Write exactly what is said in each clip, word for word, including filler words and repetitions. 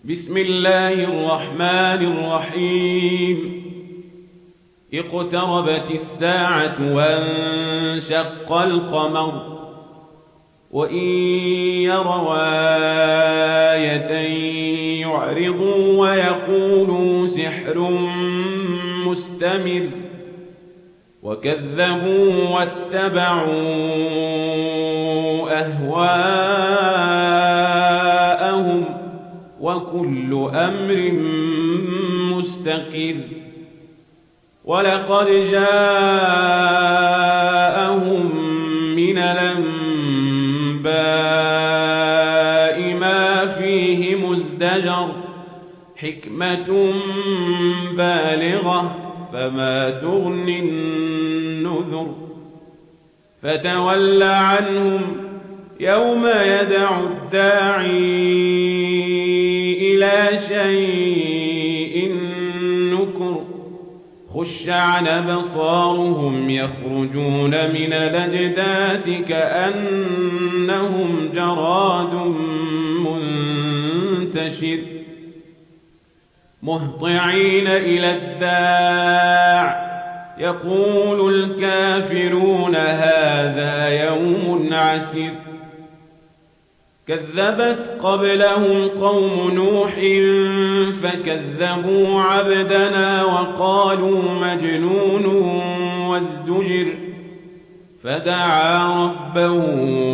بسم الله الرحمن الرحيم. اقتربت الساعة وانشق القمر وإن يروا آية يعرضوا ويقولوا سحر مستمر وكذبوا واتبعوا أهواءهم وكل أمر مستقر. ولقد جاءهم من الأنباء ما فيه مزدجر حكمة بالغة فما تغني النذر. فتول عنهم يوم يدعو الداعي إلى شيء نكر خش عن أبصارهم يخرجون من الأجداث كأنهم جراد منتشر مهطعين إلى الداع يقول الكافرون هذا يوم عسر. كذبت قبلهم قوم نوح فكذبوا عبدنا وقالوا مجنون وازدجر فدعا ربه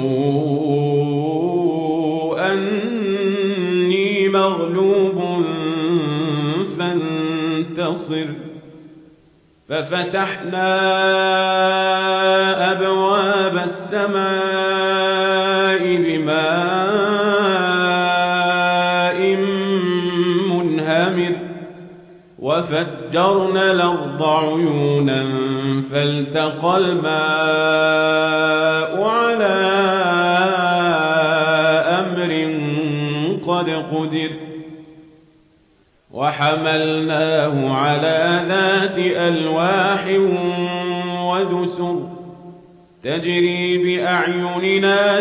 أني مغلوب فانتصر. ففتحنا أبواب السماء بماء منهمر وفجرنا الأرض عيونا فالتقى الماء على أمر قد قدر وحملناه على ذات ألواح ودسر تجري بأعيننا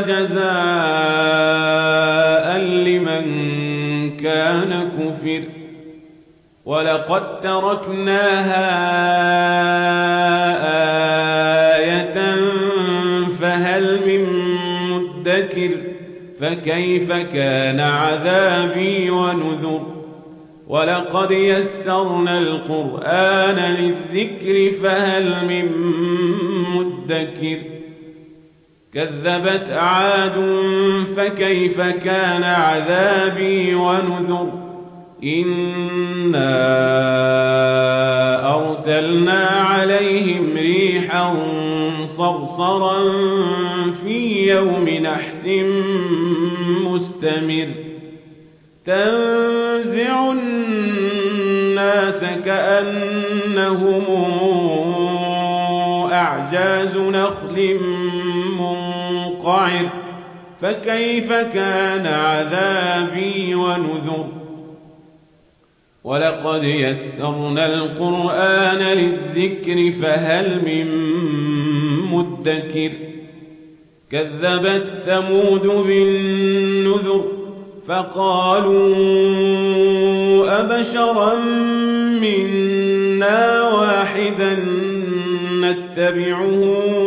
جزاء لمن كان كفر. ولقد تركناها آية فهل من مدكر فكيف كان عذابي ونذر. ولقد يسرنا القرآن للذكر فهل من مدكر. كذبت عاد فكيف كان عذابي ونذر. إنا أرسلنا عليهم ريحا صرصرا في يوم نحس مستمر تنزع الناس كأنهم أعجاز نخل منقعر فكيف كان عذابي ونذر. ولقد يسرنا القرآن للذكر فهل من مدكر. كذبت ثمود بالنذر فقالوا أبشرا منا واحدا نتبعه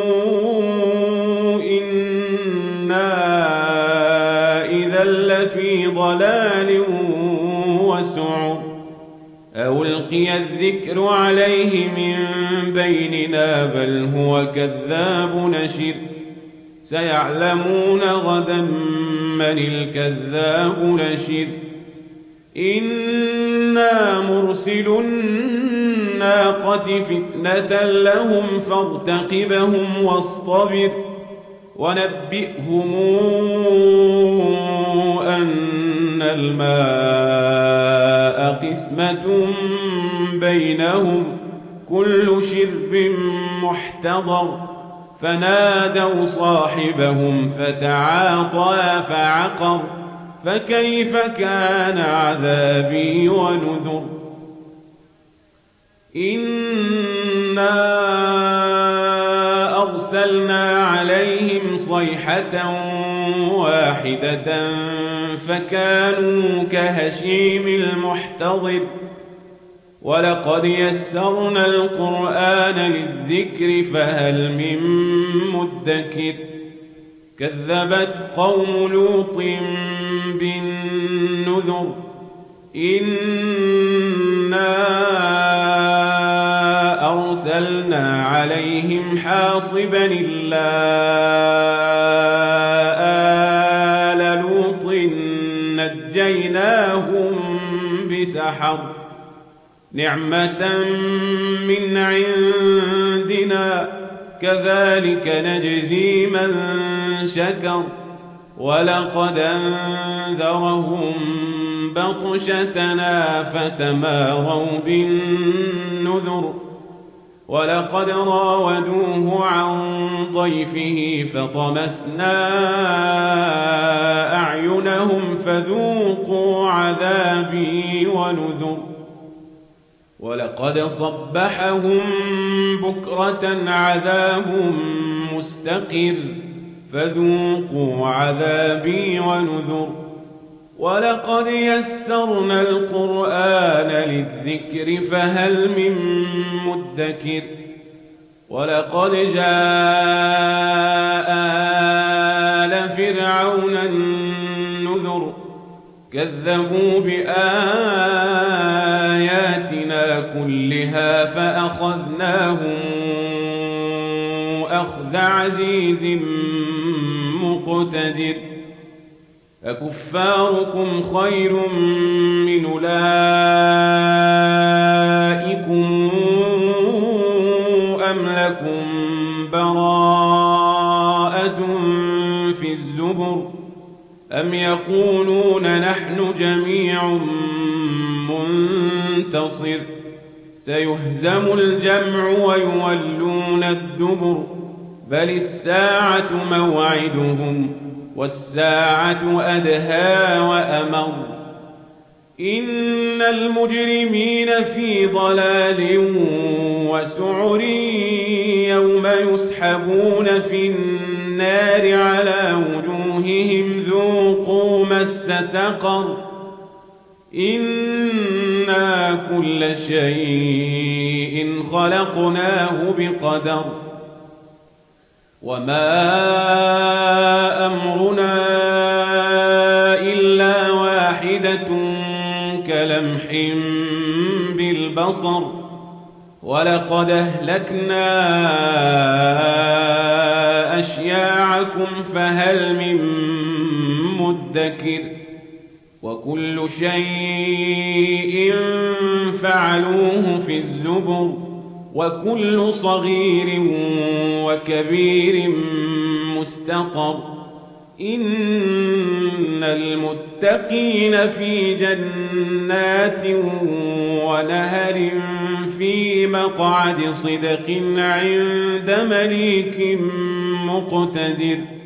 إنا إذا لفي ضلال وسعر. ألقي الذكر عليه من بيننا بل هو كذاب نشر. سيعلمون غدا من الكذاب نشر. إنا مرسل الناقة فتنة لهم فارتقبهم واصطبر ونبئهم أن الماء قسمة بينهم كل شرب محتضر. فنادوا صاحبهم فتعاطى فعقر فكيف كان عذابي ونذر. إنا أرسلنا عليهم صيحة واحدة فكانوا كهشيم المحتضر ولقد يسرنا القرآن للذكر فهل من مدكر كذبت قوم لوط بالنذر إنا أرسلنا عليهم حاصبا إلا آل لوط نجيناهم بسحر نعمة من عندنا كذلك نجزي من شكر ولقد أنذرهم بطشتنا فتماروا بالنذر ولقد راودوه عن ضيفه فطمسنا أعينهم فذوقوا عذابي ونذر ولقد صبحهم بكرة عذاب مستقر فذوقوا عذابي ونذر ولقد يسرنا القرآن للذكر فهل من مدكر ولقد جاء آل فرعون النذر كذبوا بآياتنا كلها فأخذناهم أخذ عزيز مقتدر أكفاركم خير من أولئكم أم لكم براءة في الزبر أم يقولون نحن جميع منتصر سيهزم الجمع ويولون الدبر بل الساعة موعدهم والساعة أدهى وأمر إن المجرمين في ضلال وسعر يوم يسحبون في النار على وجوههم ذوقوا مس سقر إنا كل شيء خلقناه بقدر وما أمرنا إلا واحدة كلمح بالبصر ولقد أهلكنا أشياعكم فهل من مدكر وكل شيء فعلوه في الزبر وكل صغير وكبير مستقر إن المتقين في جنات ونهر في مقعد صدق عند مليك مقتدر